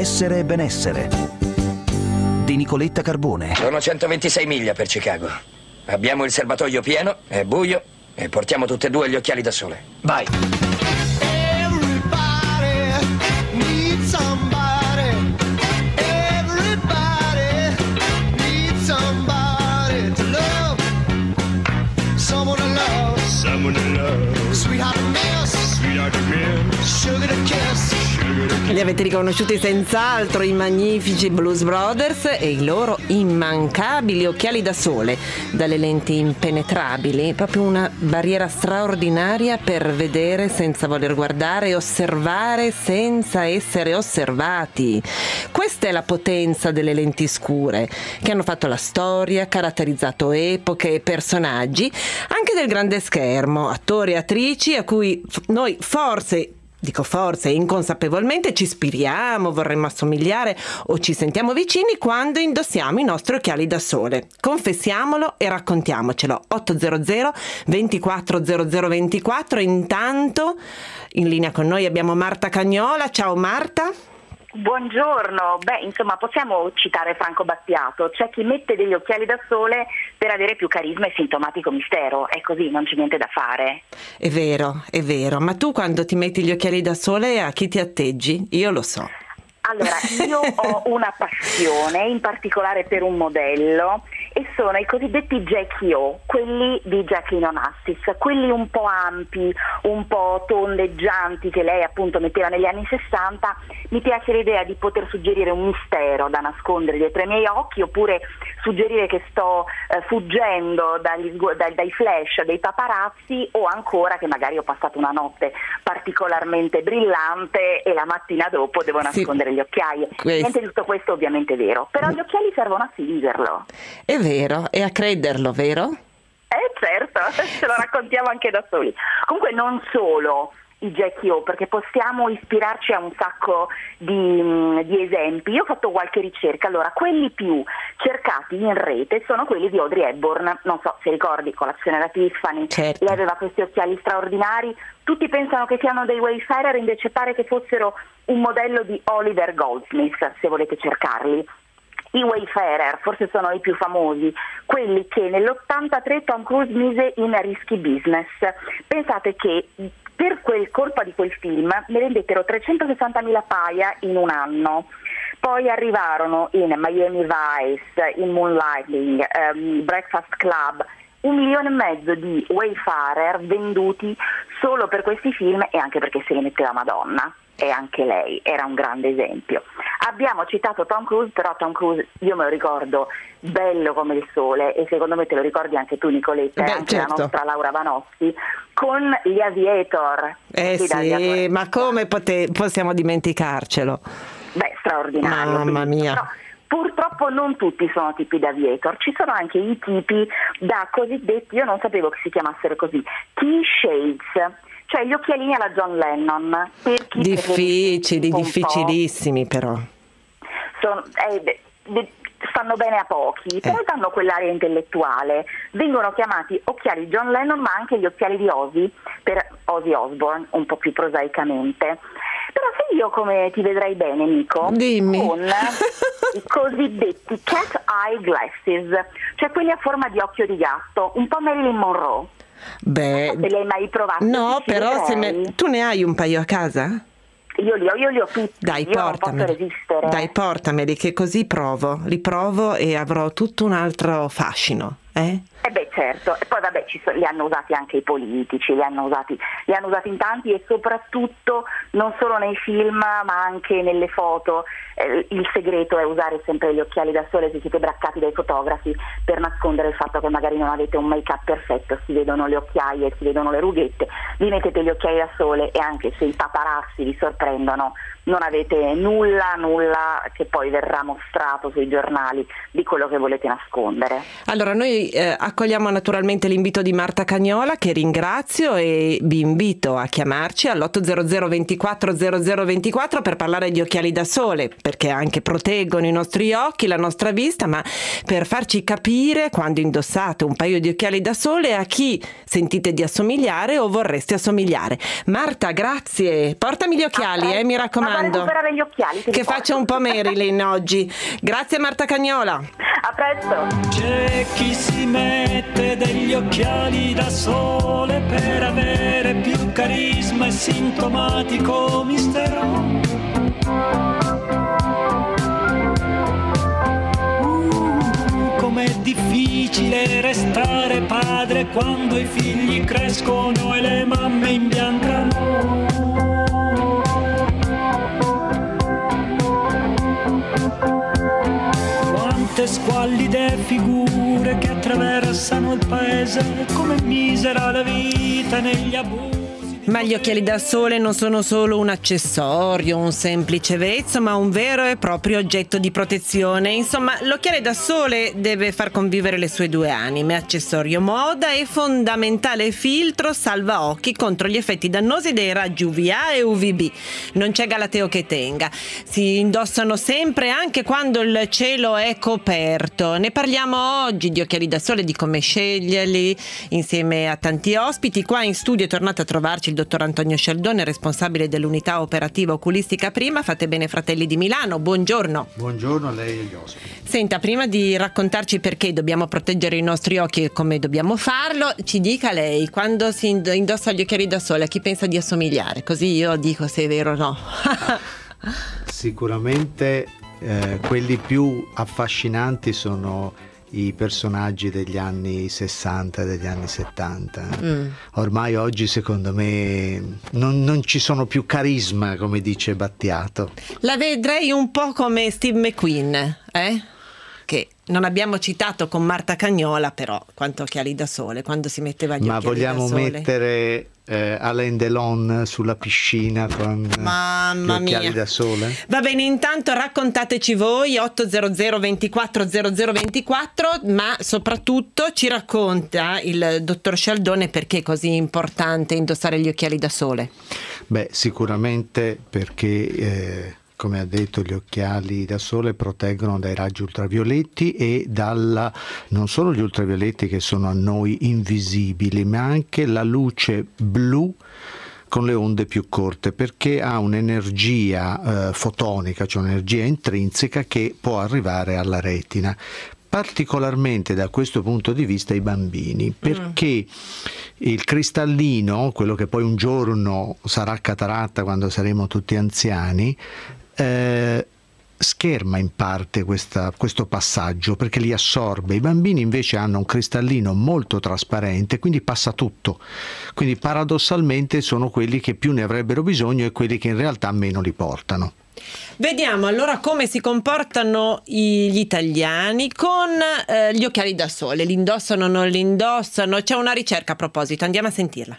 Essere e benessere di Nicoletta Carbone. Sono 126 miglia per Chicago. Abbiamo il serbatoio pieno, è buio e portiamo tutte e due gli occhiali da sole. Vai! Li avete riconosciuti senz'altro i magnifici Blues Brothers e i loro immancabili occhiali da sole, dalle lenti impenetrabili, proprio una barriera straordinaria per vedere senza voler guardare e osservare senza essere osservati. Questa è la potenza delle lenti scure, che hanno fatto la storia, caratterizzato epoche e personaggi, anche del grande schermo, attori e attrici a cui noi forse inconsapevolmente ci ispiriamo, vorremmo assomigliare o ci sentiamo vicini quando indossiamo i nostri occhiali da sole. Confessiamolo e raccontiamocelo. 800 24 00 24. Intanto in linea con noi abbiamo Marta Cagnola. Ciao Marta. Buongiorno, possiamo citare Franco Battiato: c'è chi mette degli occhiali da sole per avere più carisma e sintomatico mistero, è così, non c'è niente da fare. È vero, ma tu quando ti metti gli occhiali da sole a chi ti atteggi? Io lo so. Allora, io ho una passione, in particolare per un modello, e sono i cosiddetti Jackie O, quelli di Jacqueline Onassis, quelli un po' ampi, un po' tondeggianti che lei appunto metteva negli anni 60. Mi piace l'idea di poter suggerire un mistero da nascondere dietro ai miei occhi, oppure suggerire che sto fuggendo dai flash dei paparazzi, o ancora che magari ho passato una notte particolarmente brillante e la mattina dopo devo nascondere gli occhiali. Niente di tutto questo ovviamente è vero, però gli occhiali servono a fingerlo. È vero, e a crederlo, vero? Certo, ce lo raccontiamo anche da soli. Comunque non solo i Jackie O, perché possiamo ispirarci a un sacco di esempi. Io ho fatto qualche ricerca. Allora, quelli più cercati in rete sono quelli di Audrey Hepburn. Non so se ricordi Colazione da Tiffany. Certo. Lei aveva questi occhiali straordinari. Tutti pensano che siano dei Wayfarer, invece pare che fossero un modello di Oliver Goldsmith, se volete cercarli. I Wayfarer forse sono i più famosi, quelli che nell'83 Tom Cruise mise in Risky Business. Pensate che per colpa di quel film ne vendettero 360.000 paia in un anno. Poi arrivarono in Miami Vice, in Moonlighting, Breakfast Club, 1,5 milioni di Wayfarer venduti solo per questi film, e anche perché se li metteva Madonna. E anche lei era un grande esempio. Abbiamo citato Tom Cruise, però Tom Cruise io me lo ricordo bello come il sole, e secondo me te lo ricordi anche tu, Nicoletta, e anche certo. La nostra Laura Vanossi con gli Aviator. Sì, ma come possiamo dimenticarcelo? Straordinario. Mamma mia. Però, purtroppo non tutti sono tipi da Aviator, ci sono anche i tipi da cosiddetti, io non sapevo che si chiamassero così, T-shades, cioè gli occhialini alla John Lennon. Per chi difficilissimi però. Stanno bene a pochi, però danno quell'area intellettuale. Vengono chiamati occhiali John Lennon, ma anche gli occhiali di Ozzy, per Ozzy Osbourne, un po' più prosaicamente. Però sai io come ti vedrei bene, Nico? Dimmi. Con i cosiddetti cat eye glasses, cioè quelli a forma di occhio di gatto, un po' Marilyn Monroe. Beh, se li hai mai provati? no, però tu ne hai un paio a casa? Io li ho tutti. Dai, io non posso resistere. Dai, portameli, che così li provo e avrò tutto un altro fascino, eh? Certo, e poi li hanno usati anche i politici, li hanno usati in tanti, e soprattutto non solo nei film ma anche nelle foto. Il segreto è usare sempre gli occhiali da sole se siete braccati dai fotografi, per nascondere il fatto che magari non avete un make up perfetto, si vedono le occhiaie, si vedono le rughette, vi mettete gli occhiali da sole e anche se i paparazzi vi sorprendono non avete nulla che poi verrà mostrato sui giornali di quello che volete nascondere. Allora, noi Noi accogliamo naturalmente l'invito di Marta Cagnola, che ringrazio, e vi invito a chiamarci all'800 24 0024 per parlare di occhiali da sole, perché anche proteggono i nostri occhi, la nostra vista, ma per farci capire, quando indossate un paio di occhiali da sole, a chi sentite di assomigliare o vorreste assomigliare. Marta, grazie. Portami gli occhiali, mi raccomando. Ma recuperare gli occhiali. Che faccia un po' Marilyn oggi. Grazie Marta Cagnola. A presto. C'è chi si mette degli occhiali da sole per avere più carisma e sintomatico mistero. Com'è difficile restare padre quando i figli crescono e le mamme imbiancano. Quante squallide figure che attraversano il paese, come misera la vita negli abusi. Ma gli occhiali da sole non sono solo un accessorio, un semplice vezzo, ma un vero e proprio oggetto di protezione. Insomma, l'occhiale da sole deve far convivere le sue due anime: accessorio moda e fondamentale filtro salva occhi contro gli effetti dannosi dei raggi UVA e UVB. Non c'è galateo che tenga. Si indossano sempre, anche quando il cielo è coperto. Ne parliamo oggi di occhiali da sole, di come sceglierli, insieme a tanti ospiti. Qua in studio è tornato a trovarci il dottor Antonio Scialdone, responsabile dell'unità operativa oculistica Prima Fate Bene Fratelli di Milano. Buongiorno. Buongiorno a lei e agli ospiti. Senta, prima di raccontarci perché dobbiamo proteggere i nostri occhi e come dobbiamo farlo, ci dica lei, quando si indossa gli occhiali da sole, a chi pensa di assomigliare? Così io dico se è vero o no. Sicuramente quelli più affascinanti sono i personaggi degli anni 60 e degli anni 70. Ormai oggi secondo me non ci sono più carisma, come dice Battiato. La vedrei un po' come Steve McQueen, che non abbiamo citato con Marta Cagnola, però quanto occhiali da sole, quando si metteva gli occhiali da sole. Ma vogliamo mettere Alain Delon sulla piscina con gli occhiali da sole? Va bene, intanto raccontateci voi 800 24 0024, ma soprattutto ci racconta il dottor Scialdone perché è così importante indossare gli occhiali da sole. Beh, sicuramente perché come ha detto, gli occhiali da sole proteggono dai raggi ultravioletti e non solo gli ultravioletti che sono a noi invisibili, ma anche la luce blu con le onde più corte, perché ha un'energia fotonica, cioè un'energia intrinseca che può arrivare alla retina. Particolarmente da questo punto di vista i bambini, perché il cristallino, quello che poi un giorno sarà cataratta quando saremo tutti anziani, scherma in parte questo passaggio, perché li assorbe. I bambini invece hanno un cristallino molto trasparente, quindi passa tutto. Quindi paradossalmente sono quelli che più ne avrebbero bisogno e quelli che in realtà meno li portano. Vediamo allora come si comportano gli italiani con gli occhiali da sole. Li indossano o non li indossano? C'è una ricerca a proposito, andiamo a sentirla.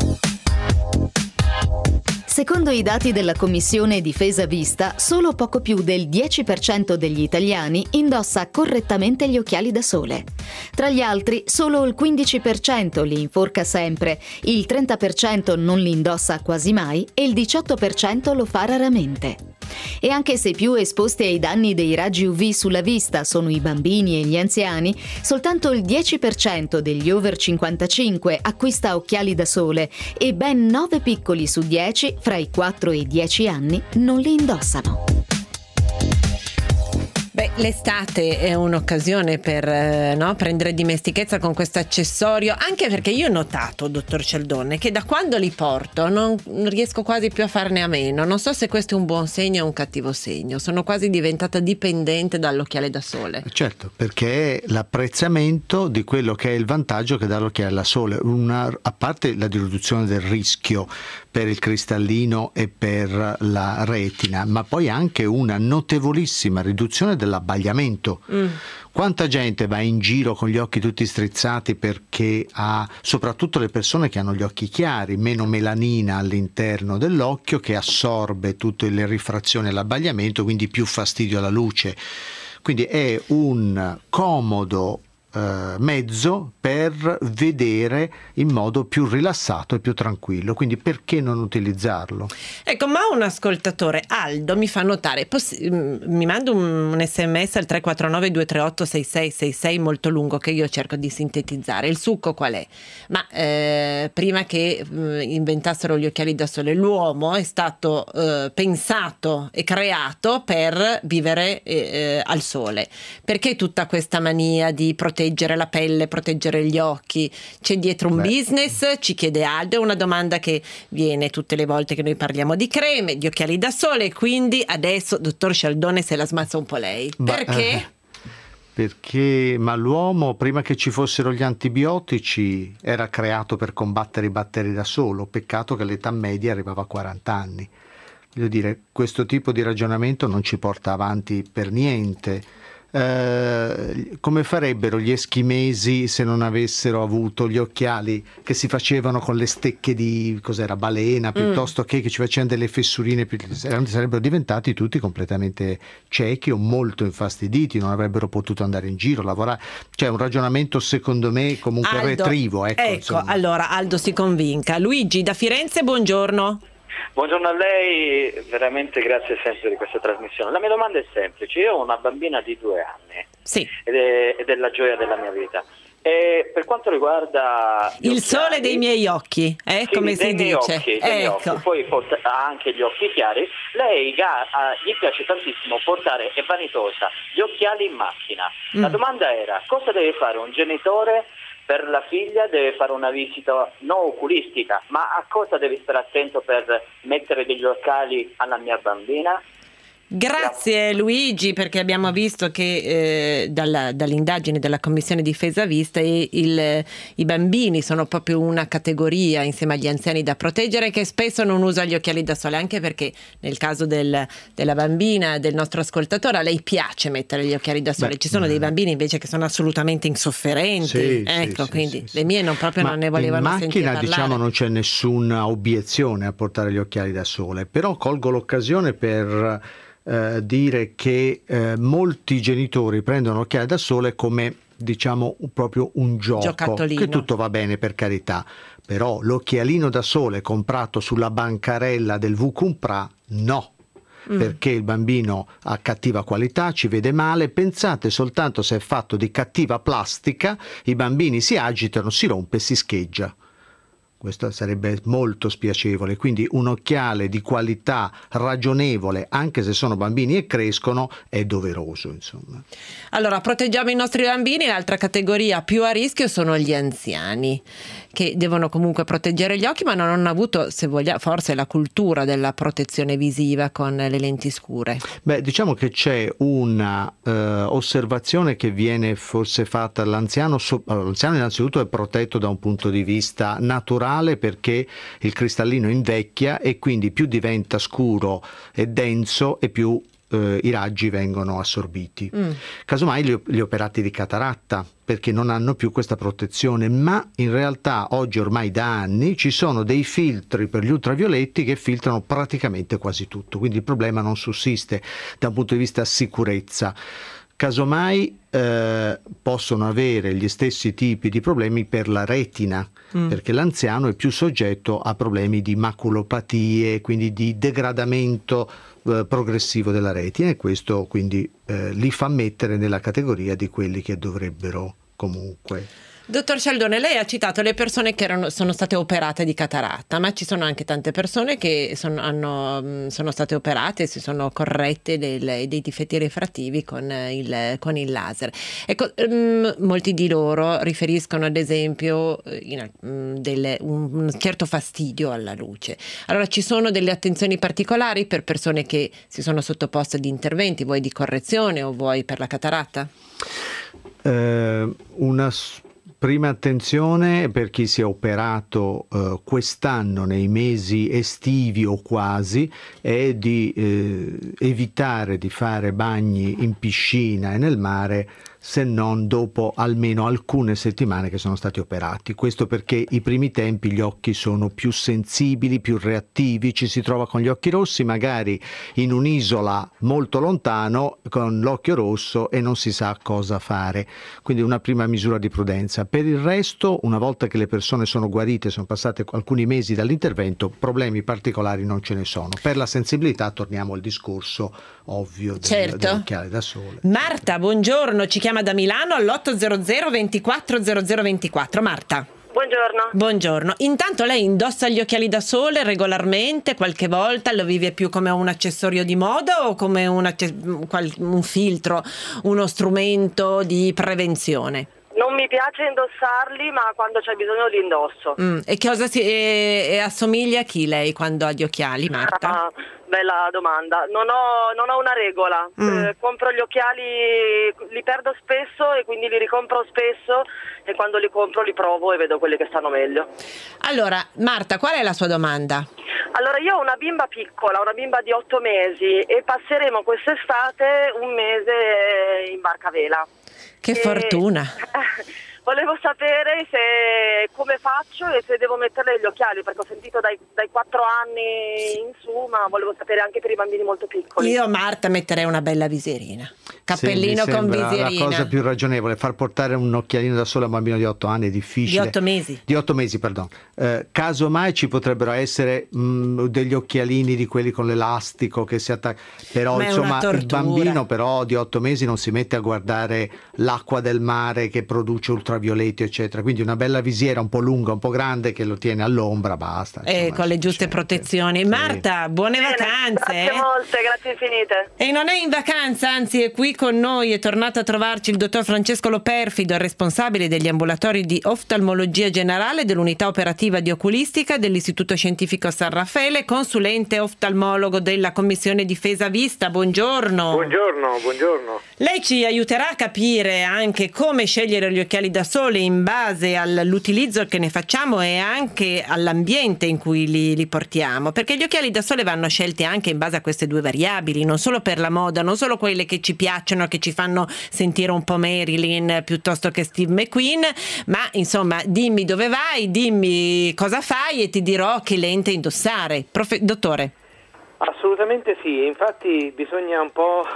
Secondo i dati della Commissione Difesa Vista, solo poco più del 10% degli italiani indossa correttamente gli occhiali da sole. Tra gli altri, solo il 15% li inforca sempre, il 30% non li indossa quasi mai e il 18% lo fa raramente. E anche se più esposti ai danni dei raggi UV sulla vista sono i bambini e gli anziani, soltanto il 10% degli over 55 acquista occhiali da sole e ben 9 piccoli su 10 fra i 4 e i 10 anni non li indossano. Beh, l'estate è un'occasione per prendere dimestichezza con questo accessorio, anche perché io ho notato, dottor Scialdone, che da quando li porto non riesco quasi più a farne a meno. Non so se questo è un buon segno o un cattivo segno. Sono quasi diventata dipendente dall'occhiale da sole. Certo, perché è l'apprezzamento di quello che è il vantaggio che dà l'occhiale da sole, a parte la riduzione del rischio per il cristallino e per la retina, ma poi anche una notevolissima riduzione dell'abbagliamento. Quanta gente va in giro con gli occhi tutti strizzati perché soprattutto le persone che hanno gli occhi chiari, meno melanina all'interno dell'occhio che assorbe tutte le rifrazioni e l'abbagliamento, quindi più fastidio alla luce. Quindi è un comodo mezzo per vedere in modo più rilassato e più tranquillo, quindi perché non utilizzarlo? Ecco, ma un ascoltatore, Aldo, mi fa notare, mi manda un sms al 349 238 6666 molto lungo che io cerco di sintetizzare. Il succo qual è? Ma prima che inventassero gli occhiali da sole, l'uomo è stato pensato e creato per vivere al sole. Perché tutta questa mania di proteggere la pelle, proteggere gli occhi? C'è dietro un business? Ci chiede Aldo. È una domanda che viene tutte le volte che noi parliamo di creme, di occhiali da sole, quindi adesso, dottor Cialdone, se la smazza un po' lei. Perché? Perché l'uomo, prima che ci fossero gli antibiotici, era creato per combattere i batteri da solo. Peccato che l'età media arrivava a 40 anni. Voglio dire, questo tipo di ragionamento non ci porta avanti per niente. Come farebbero gli eschimesi se non avessero avuto gli occhiali che si facevano con le stecche di balena, piuttosto che ci facevano delle fessurine, sarebbero diventati tutti completamente ciechi o molto infastiditi, non avrebbero potuto andare in giro, lavorare. Cioè, un ragionamento secondo me comunque Aldo, retrivo. Ecco, allora Aldo si convinca. Luigi da Firenze, buongiorno. Buongiorno a lei, veramente grazie sempre di questa trasmissione. La mia domanda è semplice, io ho una bambina di 2 anni, sì, ed è la gioia della mia vita. E per quanto riguarda il sole dei miei occhi, sì, come si dice, occhi, poi ha anche gli occhi chiari, lei gli piace tantissimo portare, è vanitosa, gli occhiali in macchina. La domanda era, cosa deve fare un genitore per la figlia? Deve fare una visita non oculistica, ma a cosa deve stare attento per mettere degli occhiali alla mia bambina? Grazie Luigi, perché abbiamo visto che dall'indagine della Commissione Difesa Vista i bambini sono proprio una categoria insieme agli anziani da proteggere, che spesso non usa gli occhiali da sole, anche perché nel caso della bambina del nostro ascoltatore, a lei piace mettere gli occhiali da sole. Ci sono dei bambini invece che sono assolutamente insofferenti, quindi le mie non ne volevano sentire parlare. In macchina non c'è nessuna obiezione a portare gli occhiali da sole, però colgo l'occasione per dire che molti genitori prendono occhiali da sole come proprio un gioco, che tutto va bene, per carità, però l'occhialino da sole comprato sulla bancarella del Vucumpra no, perché il bambino ha cattiva qualità, ci vede male. Pensate soltanto se è fatto di cattiva plastica, i bambini si agitano, si rompe e si scheggia. Questo sarebbe molto spiacevole, quindi un occhiale di qualità ragionevole, anche se sono bambini e crescono, è doveroso, insomma. Allora, proteggiamo i nostri bambini. L'altra categoria più a rischio sono gli anziani, che devono comunque proteggere gli occhi, ma non hanno avuto, se vogliamo, forse la cultura della protezione visiva con le lenti scure. Diciamo che c'è una osservazione che viene forse fatta all'anziano. L'anziano innanzitutto è protetto da un punto di vista naturale, perché il cristallino invecchia e quindi più diventa scuro e denso e più i raggi vengono assorbiti. Casomai gli operati di cataratta, perché non hanno più questa protezione, ma in realtà oggi ormai da anni ci sono dei filtri per gli ultravioletti che filtrano praticamente quasi tutto, quindi il problema non sussiste da un punto di vista sicurezza. Casomai possono avere gli stessi tipi di problemi per la retina, perché l'anziano è più soggetto a problemi di maculopatie, quindi di degradamento progressivo della retina, e questo quindi li fa mettere nella categoria di quelli che dovrebbero comunque. Dottor Cialdone, lei ha citato le persone che sono state operate di cataratta, ma ci sono anche tante persone che sono state operate e si sono corrette dei difetti refrattivi con il laser. Ecco, molti di loro riferiscono ad esempio un certo fastidio alla luce. Allora, ci sono delle attenzioni particolari per persone che si sono sottoposte ad interventi, vuoi di correzione o vuoi per la cataratta? Una prima attenzione per chi si è operato quest'anno nei mesi estivi o quasi è di evitare di fare bagni in piscina e nel mare se non dopo almeno alcune settimane che sono stati operati. Questo perché i primi tempi gli occhi sono più sensibili, più reattivi, ci si trova con gli occhi rossi magari in un'isola molto lontano con l'occhio rosso e non si sa cosa fare. Quindi una prima misura di prudenza. Per il resto, una volta che le persone sono guarite, sono passate alcuni mesi dall'intervento, problemi particolari non ce ne sono. Per la sensibilità torniamo al discorso ovvio dell'occhiale da sole. Marta, buongiorno, ci chiama da Milano all'800 24 0024. Marta. Buongiorno. Buongiorno. Intanto lei indossa gli occhiali da sole regolarmente, qualche volta lo vive più come un accessorio di moda o come un filtro, uno strumento di prevenzione? Non mi piace indossarli, ma quando c'è bisogno li indosso. E cosa assomiglia a chi lei quando ha gli occhiali, Marta? Bella domanda. Non ho una regola. Compro gli occhiali, li perdo spesso e quindi li ricompro spesso, e quando li compro li provo e vedo quelli che stanno meglio. Allora, Marta, qual è la sua domanda? Allora, io ho una bimba piccola, una bimba di 8 mesi, e passeremo quest'estate un mese in barca a vela. Che fortuna! Volevo sapere come faccio e se devo metterle gli occhiali, perché ho sentito dai 4 anni in su, ma volevo sapere anche per i bambini molto piccoli. Io, Marta, metterei una bella visierina. Cappellino con visierina. La cosa più ragionevole. Far portare un occhialino da sole a un bambino di 8 anni è difficile. Di 8 mesi. Di 8 mesi, perdono. Casomai ci potrebbero essere degli occhialini di quelli con l'elastico che si attacca. Però insomma il bambino però di 8 mesi non si mette a guardare l'acqua del mare che produce ultravioletti eccetera, quindi una bella visiera un po' lunga, un po' grande che lo tiene all'ombra, basta. Insomma, con le giuste protezioni. Sì. Marta, buone vacanze. Grazie molte, grazie infinite. E non è in vacanza, anzi è qui con noi, è tornato a trovarci il dottor Francesco Loperfido, responsabile degli ambulatori di oftalmologia generale dell'unità operativa di oculistica dell'Istituto Scientifico San Raffaele, consulente oftalmologo della Commissione Difesa Vista. Buongiorno. Buongiorno. Lei ci aiuterà a capire anche come scegliere gli occhiali da sole in base all'utilizzo che ne facciamo e anche all'ambiente in cui li portiamo, perché gli occhiali da sole vanno scelti anche in base a queste due variabili, non solo per la moda, non solo quelle che ci piacciono, che ci fanno sentire un po' Marilyn piuttosto che Steve McQueen, ma insomma dimmi dove vai, dimmi cosa fai e ti dirò che lente indossare. Dottore. Assolutamente sì, infatti bisogna un po'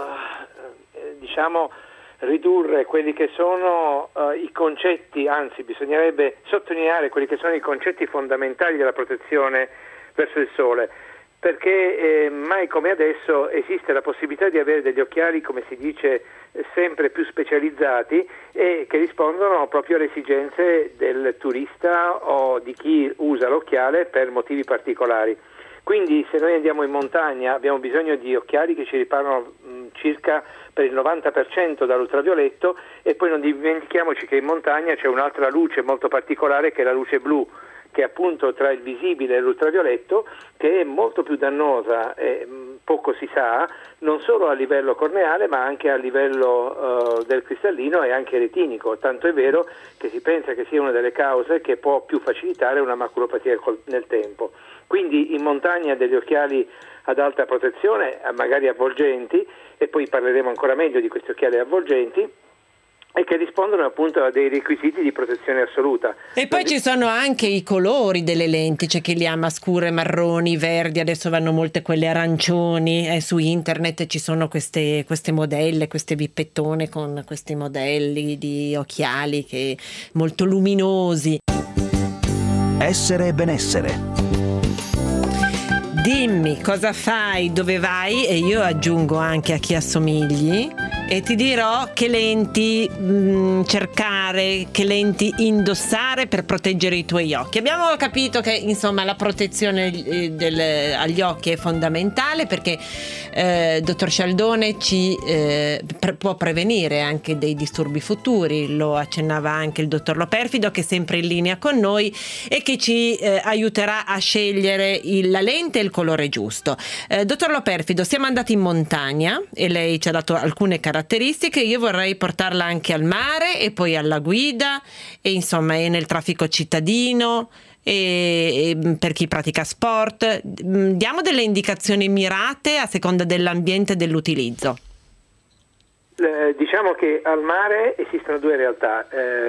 ridurre quelli che sono i concetti, anzi bisognerebbe sottolineare quelli che sono i concetti fondamentali della protezione verso il sole, perché mai come adesso esiste la possibilità di avere degli occhiali, come si dice, sempre più specializzati e che rispondono proprio alle esigenze del turista o di chi usa l'occhiale per motivi particolari. Quindi se noi andiamo in montagna abbiamo bisogno di occhiali che ci riparano circa per il 90% dall'ultravioletto, e poi non dimentichiamoci che in montagna c'è un'altra luce molto particolare che è la luce blu, che è appunto tra il visibile e l'ultravioletto, che è molto più dannosa e poco si sa, non solo a livello corneale ma anche a livello del cristallino e anche retinico, tanto è vero che si pensa che sia una delle cause che può più facilitare una maculopatia nel tempo. Quindi in montagna degli occhiali ad alta protezione, magari avvolgenti, e poi parleremo ancora meglio di questi occhiali avvolgenti, e che rispondono appunto a dei requisiti di protezione assoluta. E poi ci sono anche i colori delle lenti, c'è chi li ama scure, marroni, verdi, adesso vanno molte quelle arancioni, su internet ci sono queste modelle, queste vippettone con questi modelli di occhiali che molto luminosi. Essere e benessere. Dimmi cosa fai, dove vai, e io aggiungo anche a chi assomigli, e ti dirò che lenti cercare, che lenti indossare per proteggere i tuoi occhi. Abbiamo capito che insomma la protezione agli occhi è fondamentale, perché dottor Scialdone ci può prevenire anche dei disturbi futuri, lo accennava anche il dottor Loperfido, che è sempre in linea con noi e che ci aiuterà a scegliere la lente e il colore giusto. Dottor Loperfido, siamo andati in montagna e lei ci ha dato alcune caratteristiche. Io vorrei portarla anche al mare e poi alla guida e insomma e nel traffico cittadino e per chi pratica sport. Diamo delle indicazioni mirate a seconda dell'ambiente e dell'utilizzo. Diciamo che al mare esistono due realtà.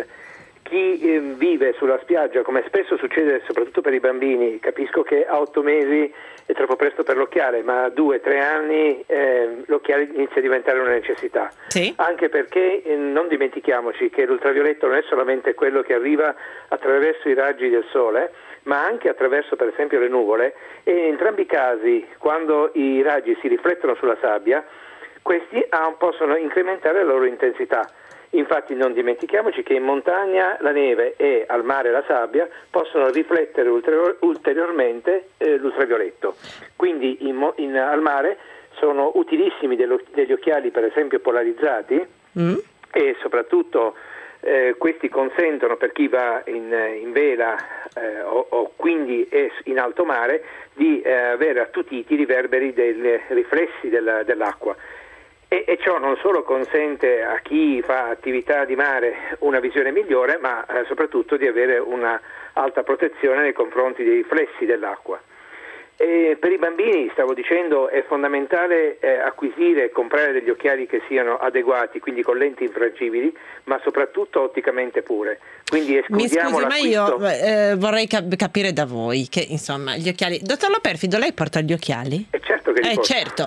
Chi vive sulla spiaggia, come spesso succede soprattutto per i bambini, capisco che a 8 mesi è troppo presto per l'occhiale, ma a 2-3 anni l'occhiale inizia a diventare una necessità. Sì. Anche perché non dimentichiamoci che l'ultravioletto non è solamente quello che arriva attraverso i raggi del sole, ma anche attraverso per esempio le nuvole, e in entrambi i casi, quando i raggi si riflettono sulla sabbia, questi possono incrementare la loro intensità. Infatti non dimentichiamoci che in montagna la neve e al mare la sabbia possono riflettere ulteriormente l'ultravioletto. Quindi al mare sono utilissimi degli occhiali per esempio polarizzati e soprattutto questi consentono, per chi va in vela o quindi è in alto mare, di avere attutiti i riverberi dei riflessi dell'acqua. E ciò non solo consente a chi fa attività di mare una visione migliore, ma soprattutto di avere una alta protezione nei confronti dei riflessi dell'acqua. E per i bambini, stavo dicendo, è fondamentale acquisire e comprare degli occhiali che siano adeguati, quindi con lenti infrangibili, ma soprattutto otticamente pure. Quindi escludiamo l'acquisto. Ma io vorrei capire da voi che insomma gli occhiali. Dottor Loperfido, lei porta gli occhiali? Certo che li porto. Certo.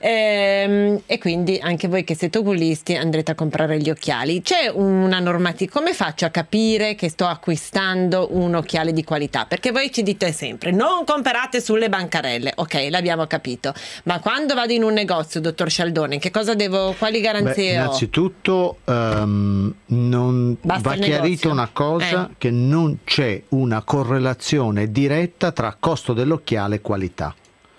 E quindi anche voi che siete oculisti andrete a comprare gli occhiali. C'è una normativa, come faccio a capire che sto acquistando un occhiale di qualità? Perché voi ci dite sempre non comprate sulle bancarelle, ok, l'abbiamo capito, ma quando vado in un negozio, dottor Scialdone, quali garanzie ho? Innanzitutto non va chiarito una cosa, che non c'è una correlazione diretta tra costo dell'occhiale e qualità.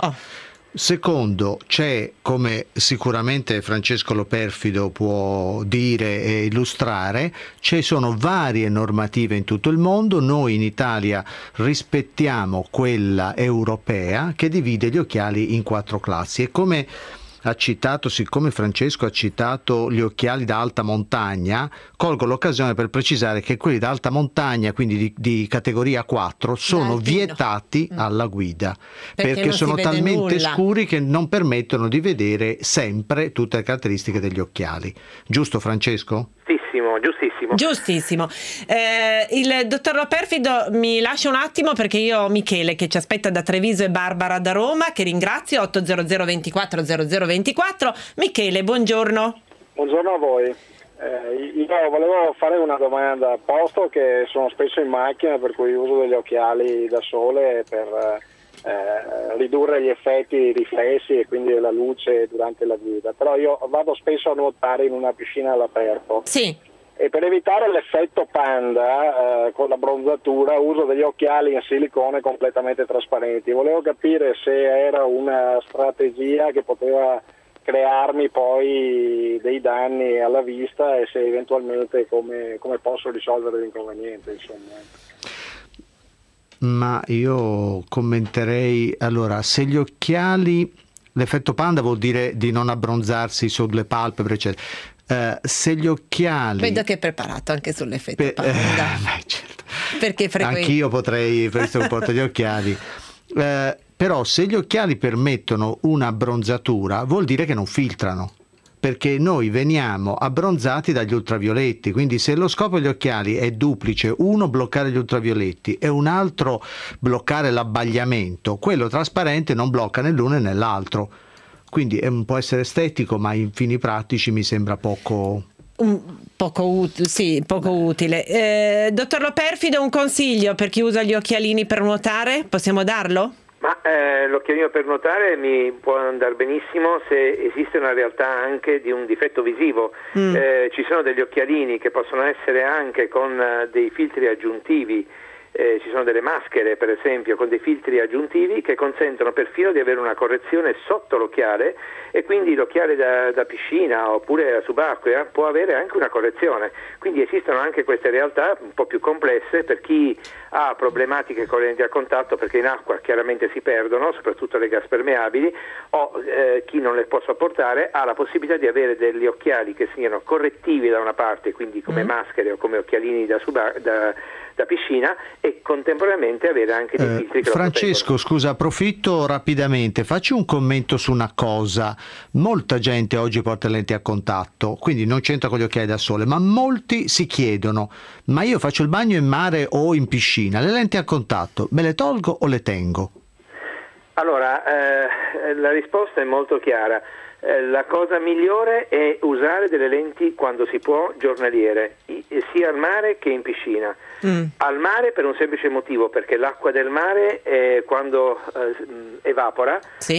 Secondo, c'è, come sicuramente Francesco Loperfido può dire e illustrare, ci sono varie normative in tutto il mondo. Noi in Italia rispettiamo quella europea che divide gli occhiali in 4 classi, e come ha citato, siccome Francesco ha citato gli occhiali da alta montagna, colgo l'occasione per precisare che quelli da alta montagna, quindi di categoria 4, sono vietati alla guida, perché sono talmente scuri che non permettono di vedere sempre tutte le caratteristiche degli occhiali. Giusto, Francesco? Giustissimo. Il dottor Loperfido mi lascia un attimo, perché io ho Michele che ci aspetta da Treviso e Barbara da Roma, che ringrazio. 800 24 0024. Michele, buongiorno. Buongiorno a voi. Io volevo fare una domanda, posto che sono spesso in macchina, per cui uso degli occhiali da sole per ridurre gli effetti riflessi e quindi la luce durante la guida, però io vado spesso a nuotare in una piscina all'aperto. Sì. E per evitare l'effetto panda con la bronzatura uso degli occhiali in silicone completamente trasparenti. Volevo capire se era una strategia che poteva crearmi poi dei danni alla vista e se eventualmente come posso risolvere l'inconveniente, insomma. Ma io commenterei, allora, se gli occhiali, l'effetto panda vuol dire di non abbronzarsi sulle palpebre, eccetera. Se gli occhiali, vedo che è preparato anche sull'effetto panda. Certo. Perché anch'io potrei, per questo porto gli occhiali. Però se gli occhiali permettono una abbronzatura, vuol dire che non filtrano, perché noi veniamo abbronzati dagli ultravioletti. Quindi se lo scopo degli occhiali è duplice, uno bloccare gli ultravioletti e un altro bloccare l'abbagliamento, quello trasparente non blocca né l'uno né l'altro. Quindi può essere estetico, ma in fini pratici mi sembra poco utile. Dottor Loperfido, un consiglio per chi usa gli occhialini per nuotare? Possiamo darlo? Ma l'occhialino per nuotare mi può andare benissimo se esiste una realtà anche di un difetto visivo. Ci sono degli occhialini che possono essere anche con dei filtri aggiuntivi. Ci sono delle maschere, per esempio, con dei filtri aggiuntivi che consentono perfino di avere una correzione sotto l'occhiale, e quindi l'occhiale da piscina oppure subacquea può avere anche una correzione. Quindi esistono anche queste realtà un po' più complesse per chi ha problematiche con le lenti a contatto, perché in acqua chiaramente si perdono, soprattutto le gas permeabili, o chi non le può sopportare ha la possibilità di avere degli occhiali che siano correttivi da una parte, quindi come maschere o come occhialini da da piscina e contemporaneamente avere anche dei filtri che Francesco, scusa, approfitto rapidamente, faccio un commento su una cosa. Molta gente oggi porta lenti a contatto, quindi non c'entra con gli occhiali da sole, ma molti si chiedono: ma io faccio il bagno in mare o in piscina, le lenti a contatto me le tolgo o le tengo? Allora, la risposta è molto chiara. La cosa migliore è usare delle lenti quando si può, giornaliere, sia al mare che in piscina. Al mare per un semplice motivo, perché l'acqua del mare quando evapora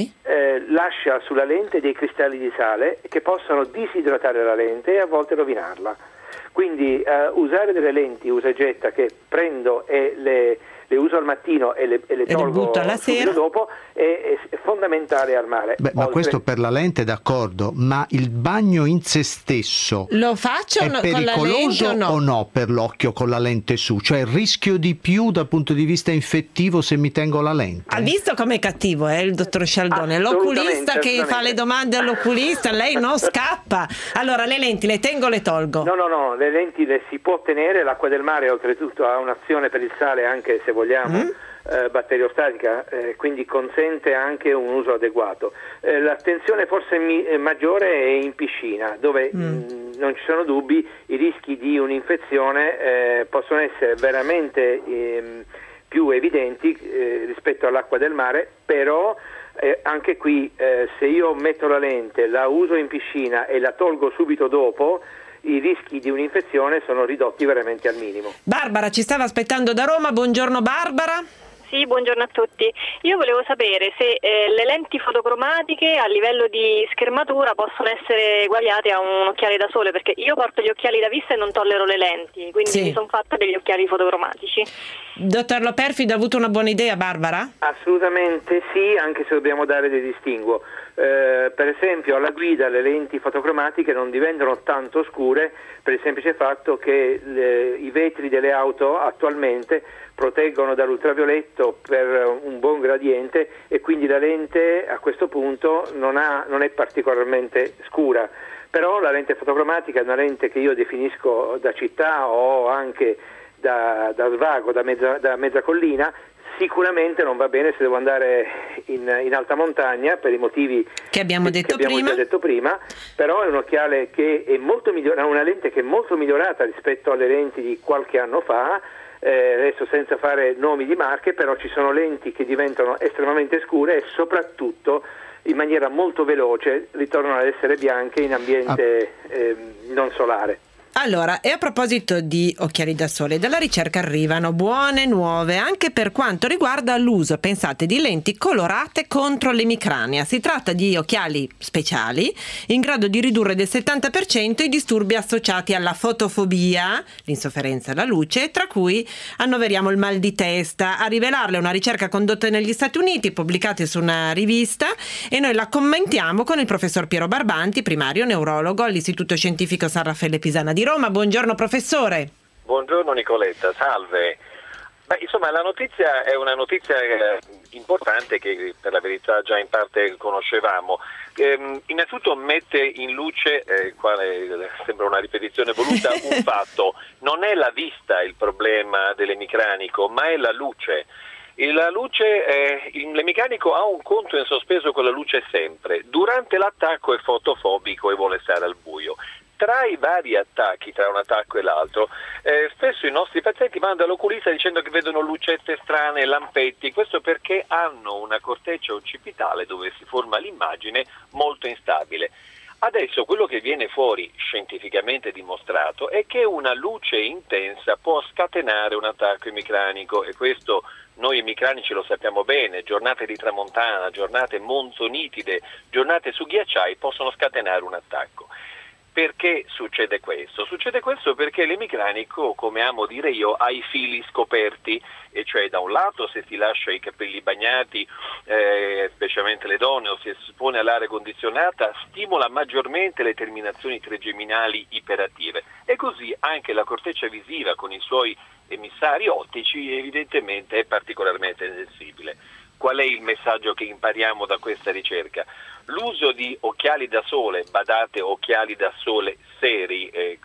lascia sulla lente dei cristalli di sale che possono disidratare la lente e a volte rovinarla. Quindi usare delle lenti usa e getta che prendo e le uso al mattino e le tolgo subito dopo è fondamentale al mare. Ma questo per la lente d'accordo, ma il bagno in se stesso lo faccio è pericoloso o no per l'occhio con la lente su? Cioè rischio di più dal punto di vista infettivo se mi tengo la lente? Ha visto com'è cattivo il dottor Scialdone, l'oculista che fa le domande all'oculista, lei non scappa. Allora le lenti le tengo o le tolgo? No, le lenti le si può tenere, l'acqua del mare oltretutto ha un'azione per il sale anche se vogliamo batteriostatica, quindi consente anche un uso adeguato. L'attenzione forse maggiore è in piscina, dove non ci sono dubbi, i rischi di un'infezione possono essere veramente più evidenti rispetto all'acqua del mare, però anche qui se io metto la lente, la uso in piscina e la tolgo subito dopo, i rischi di un'infezione sono ridotti veramente al minimo. Barbara ci stava aspettando da Roma, buongiorno Barbara. Sì, buongiorno a tutti. Io volevo sapere se le lenti fotocromatiche a livello di schermatura possono essere eguagliate a un occhiale da sole, perché io porto gli occhiali da vista e non tollero le lenti, quindi mi sono fatta degli occhiali fotocromatici. Dottor Loperfido, ha avuto una buona idea Barbara? Assolutamente sì, anche se dobbiamo dare dei distinguo. Per esempio alla guida le lenti fotocromatiche non diventano tanto scure per il semplice fatto che i vetri delle auto attualmente proteggono dall'ultravioletto per un buon gradiente e quindi la lente a questo punto non è particolarmente scura. Però la lente fotocromatica è una lente che io definisco da città o anche da svago, da mezza collina. Sicuramente non va bene se devo andare in alta montagna per i motivi che abbiamo già detto prima, però è un occhiale che è molto migliorato, una lente che è molto migliorata rispetto alle lenti di qualche anno fa. Adesso senza fare nomi di marche, però ci sono lenti che diventano estremamente scure e soprattutto in maniera molto veloce ritornano ad essere bianche in ambiente non solare. Allora, e a proposito di occhiali da sole, dalla ricerca arrivano buone nuove anche per quanto riguarda l'uso, pensate, di lenti colorate contro l'emicrania. Si tratta di occhiali speciali in grado di ridurre del 70% i disturbi associati alla fotofobia, l'insofferenza alla luce, tra cui annoveriamo il mal di testa. A rivelarle una ricerca condotta negli Stati Uniti, pubblicata su una rivista, e noi la commentiamo con il professor Piero Barbanti, primario neurologo all'Istituto Scientifico San Raffaele Pisana di Roma. Buongiorno professore. Buongiorno Nicoletta, salve. Insomma, la notizia è una notizia importante che per la verità già in parte conoscevamo. Innanzitutto mette in luce, quale sembra una ripetizione voluta, un fatto: non è la vista il problema dell'emicranico, ma è la luce. L'emicranico ha un conto in sospeso con la luce sempre. Durante l'attacco è fotofobico e vuole stare al buio. Tra i vari attacchi, tra un attacco e l'altro, spesso i nostri pazienti vanno dall'oculista dicendo che vedono lucette strane, lampetti, questo perché hanno una corteccia occipitale dove si forma l'immagine molto instabile. Adesso quello che viene fuori scientificamente dimostrato è che una luce intensa può scatenare un attacco emicranico, e questo noi emicranici lo sappiamo bene. Giornate di tramontana, giornate monsonitide, giornate su ghiacciai possono scatenare un attacco. Perché succede questo? Succede questo perché l'emicranico, come amo dire io, ha i fili scoperti, e cioè da un lato se si lascia i capelli bagnati, specialmente le donne, o si espone all'aria condizionata, stimola maggiormente le terminazioni trigeminali iperattive, e così anche la corteccia visiva con i suoi emissari ottici evidentemente è particolarmente sensibile. Qual è il messaggio che impariamo da questa ricerca? L'uso di occhiali da sole, badate, occhiali da sole seri,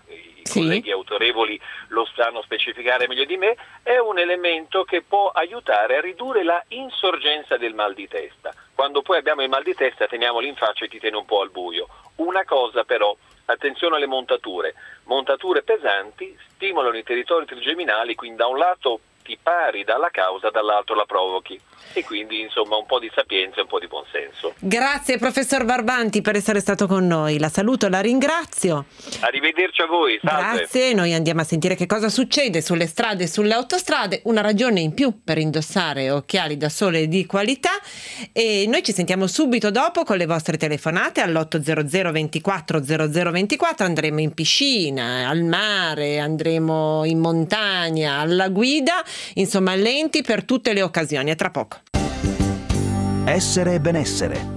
colleghi autorevoli lo sanno specificare meglio di me, è un elemento che può aiutare a ridurre la insorgenza del mal di testa. Quando poi abbiamo il mal di testa teniamoli in faccia e ti tieni un po' al buio. Una cosa però, attenzione alle montature pesanti stimolano i territori trigeminali, quindi da un lato ti pari dalla causa, dall'altro la provochi, e quindi insomma un po' di sapienza e un po' di buonsenso. Grazie professor Barbanti per essere stato con noi, la saluto, la ringrazio. Arrivederci a voi, salve. Grazie, noi andiamo a sentire che cosa succede sulle strade e sulle autostrade, una ragione in più per indossare occhiali da sole di qualità, e noi ci sentiamo subito dopo con le vostre telefonate all'800 24 0024, andremo in piscina, al mare, andremo in montagna, alla guida, insomma lenti per tutte le occasioni. A tra poco. Essere e benessere.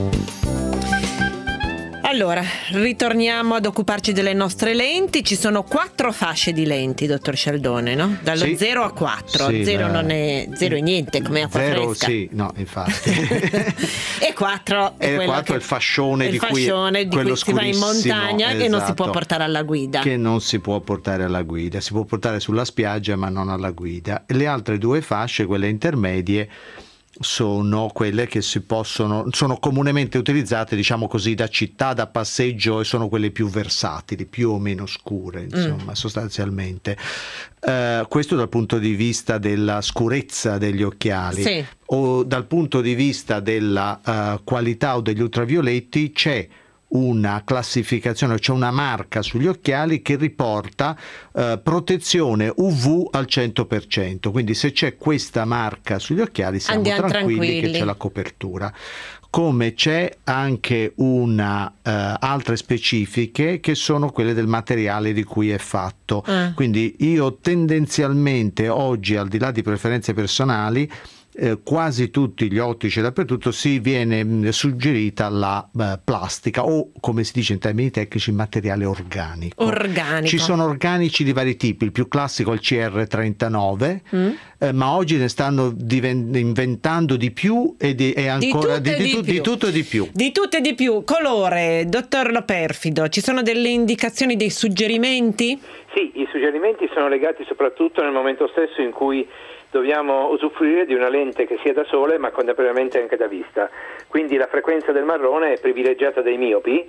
Allora, ritorniamo ad occuparci delle nostre lenti. Ci sono 4 fasce di lenti, dottor Cialdone, no? Dallo 0 a 4. Sì, 0 non è 0 e niente, come acqua fresca. Sì, no, infatti. E 4 è 4 è il fascione di cui si va in montagna, esatto, e non si può portare alla guida. Che non si può portare alla guida, si può portare sulla spiaggia ma non alla guida. Le altre 2 fasce, quelle intermedie, sono quelle che sono comunemente utilizzate, diciamo così, da città, da passeggio, e sono quelle più versatili, più o meno scure, insomma, sostanzialmente. Questo dal punto di vista della scurezza degli occhiali. Sì. O dal punto di vista della qualità o degli ultravioletti c'è una classificazione, cioè una marca sugli occhiali che riporta protezione UV al 100%, quindi se c'è questa marca sugli occhiali siamo tranquilli che c'è la copertura. Come c'è anche altre specifiche che sono quelle del materiale di cui è fatto. Quindi io tendenzialmente oggi, al di là di preferenze personali, quasi tutti gli ottici dappertutto si viene suggerita la plastica, o come si dice in termini tecnici materiale organico. Ci sono organici di vari tipi, il più classico è il CR39, ma oggi ne stanno inventando di più e ancora di tutto e di più. Di tutto e di più. Colore, dottor Loperfido, ci sono delle indicazioni, dei suggerimenti? Sì, i suggerimenti sono legati soprattutto nel momento stesso in cui dobbiamo usufruire di una lente che sia da sole ma contemporaneamente anche da vista. Quindi la frequenza del marrone è privilegiata dai miopi,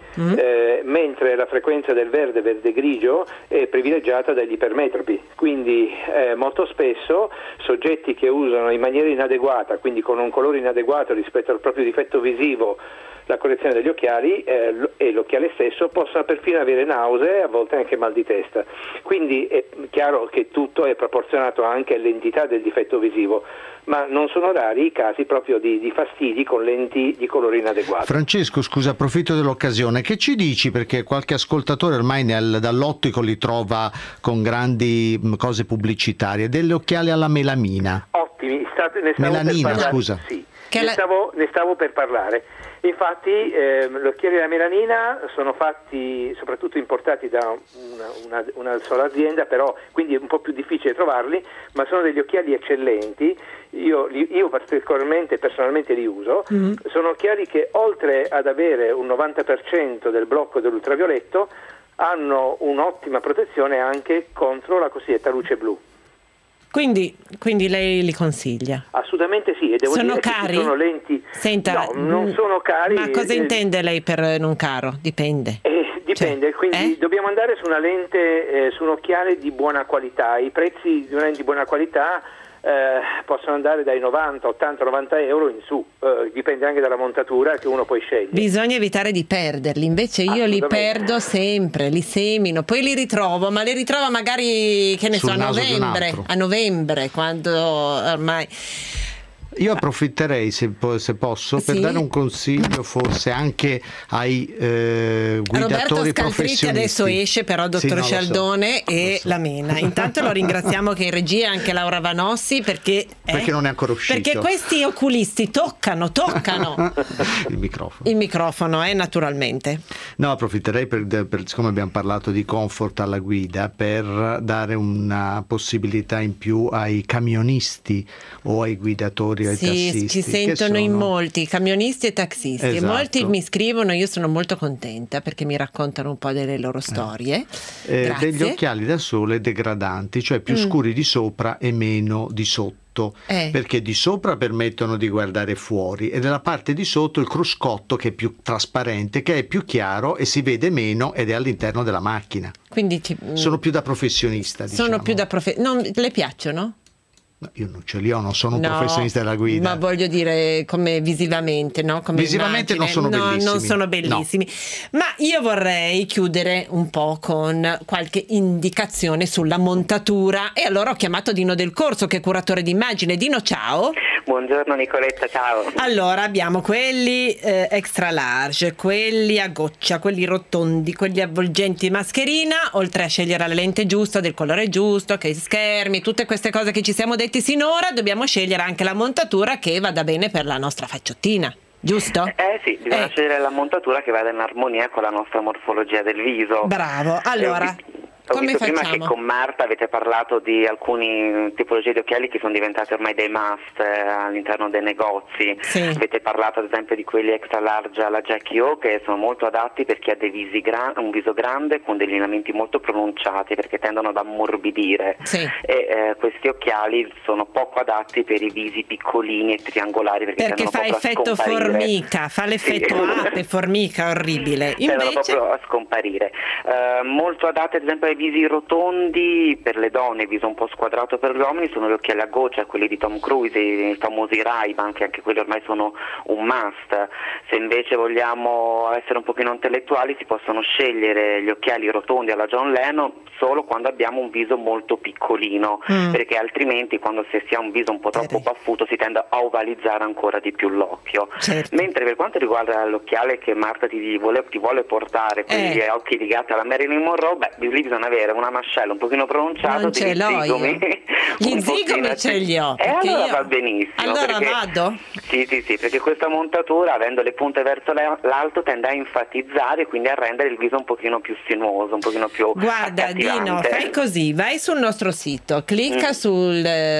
mentre la frequenza del verde grigio è privilegiata dagli ipermetropi. Quindi molto spesso soggetti che usano in maniera inadeguata, quindi con un colore inadeguato rispetto al proprio difetto visivo, la correzione degli occhiali e l'occhiale stesso, possono perfino avere nausee e a volte anche mal di testa. Quindi è chiaro che tutto è proporzionato anche all'entità del difetto visivo, ma non sono rari i casi proprio di fastidi con lenti di colore inadeguato. Francesco, scusa, approfitto dell'occasione, che ci dici, perché qualche ascoltatore ormai dall'ottico li trova con grandi cose pubblicitarie, delle occhiali alla melamina. Ottimi, melanina, scusa. Sì, ne stavo per parlare. Infatti gli occhiali alla melanina sono fatti, soprattutto importati da una sola azienda, però quindi è un po' più difficile trovarli, ma sono degli occhiali eccellenti. Io particolarmente personalmente li uso. Sono occhiali che, oltre ad avere un 90% del blocco dell'ultravioletto, hanno un'ottima protezione anche contro la cosiddetta luce blu. Quindi lei li consiglia? Assolutamente sì, e devo sono dire cari? che sono lenti. Senta, no, non sono cari. Ma cosa intende lei per non caro? Dipende. Dipende, quindi dobbiamo andare su una lente, su un occhiale di buona qualità. I prezzi di una lente di buona qualità possono andare dai 90, 80, 90 euro in su, dipende anche dalla montatura che uno poi sceglie. Bisogna evitare di perderli, invece io li perdo sempre, li semino, poi li ritrovo, ma li ritrovo magari, che ne so, a novembre, quando ormai... Io approfitterei, se posso, per dare un consiglio forse anche ai guidatori professionisti. Adesso esce però dottor Cialdone e la Mena. Intanto lo ringraziamo che in regia anche Laura Vanossi, perché non è ancora uscito. Perché questi oculisti toccano il microfono, naturalmente. No, approfitterei per siccome abbiamo parlato di comfort alla guida, per dare una possibilità in più ai camionisti o ai guidatori proprio ai tassisti. Ci sentono in molti, camionisti e tassisti. Esatto. E molti mi scrivono, io sono molto contenta perché mi raccontano un po' delle loro storie. Degli occhiali da sole degradanti, cioè più scuri di sopra e meno di sotto. Perché di sopra permettono di guardare fuori e nella parte di sotto il cruscotto, che è più trasparente, che è più chiaro e si vede meno ed è all'interno della macchina. Quindi sono più da professionista, diciamo. Sono più da le piacciono? No, io non ce li ho, non sono un professionista della guida. Ma voglio dire come visivamente, no? Come visivamente immagine. non sono bellissimi. No. Ma io vorrei chiudere un po' con qualche indicazione sulla montatura e allora ho chiamato Dino Del Corso, che è curatore d'immagine. Dino, ciao. Buongiorno Nicoletta, ciao. Allora abbiamo quelli extra large, quelli a goccia, quelli rotondi, quelli avvolgenti mascherina, oltre a scegliere la lente giusta, del colore giusto, che schermi, tutte queste cose che ci siamo detti sinora, dobbiamo scegliere anche la montatura che vada bene per la nostra facciottina, giusto? Sì, bisogna scegliere la montatura che vada in armonia con la nostra morfologia del viso. Bravo, allora Ho come visto prima facciamo? che con Marta avete parlato di alcune tipologie di occhiali che sono diventate ormai dei must all'interno dei negozi. Sì. Avete parlato ad esempio di quelli extra large alla Jackie O, che sono molto adatti per chi ha un viso grande con dei lineamenti molto pronunciati, perché tendono ad ammorbidire. Sì. E questi occhiali sono poco adatti per i visi piccolini e triangolari, perché fa effetto formica, fa l'effetto ape, formica orribile. Tendono proprio a scomparire. Molto adatti ad esempio ai visi rotondi per le donne, il viso un po' squadrato per gli uomini sono gli occhiali a goccia, quelli di Tom Cruise, i famosi Ray-Ban, che anche quelli ormai sono un must. Se invece vogliamo essere un pochino intellettuali si possono scegliere gli occhiali rotondi alla John Lennon solo quando abbiamo un viso molto piccolino, perché altrimenti quando si ha un viso un po' troppo baffuto si tende a ovalizzare ancora di più l'occhio. Certo. Mentre per quanto riguarda l'occhiale che Marta ti vuole portare, quegli occhi legati alla Marilyn Monroe, lì bisogna avere una mascella un pochino pronunciata, non ce l'ho zigomi. Gli zigomi ce li ho. Allora va benissimo. Allora vado? Sì, perché questa montatura, avendo le punte verso l'alto, tende a enfatizzare, quindi a rendere il viso un pochino più sinuoso, un pochino più Guarda Dino, fai così, vai sul nostro sito, clicca sul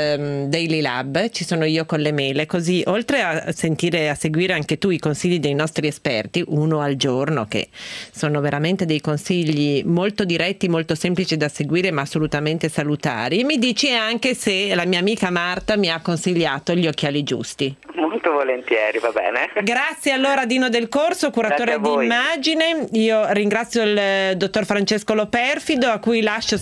Daily Lab, ci sono io con le mele, così oltre a seguire anche tu i consigli dei nostri esperti, uno al giorno, che sono veramente dei consigli molto diretti, molto semplici da seguire ma assolutamente salutari, mi dici anche se la mia amica Marta mi ha consigliato gli occhiali giusti. Molto volentieri, va bene. Grazie allora Dino Del Corso, curatore di immagine. Io ringrazio il dottor Francesco Loperfido, a cui lascio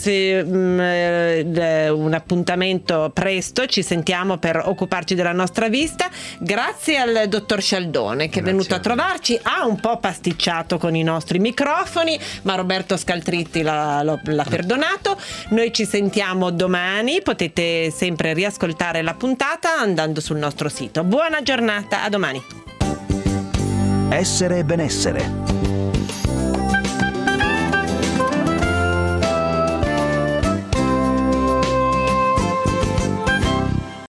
un appuntamento presto, ci sentiamo per occuparci della nostra vista. Grazie al dottor Scialdone che è venuto a trovarci, ha un po' pasticciato con i nostri microfoni, ma Roberto Scaltritti l'ha perdonato. Noi ci sentiamo domani, potete sempre riascoltare la puntata andando sul nostro sito. Buona giornata, a domani. Essere e benessere.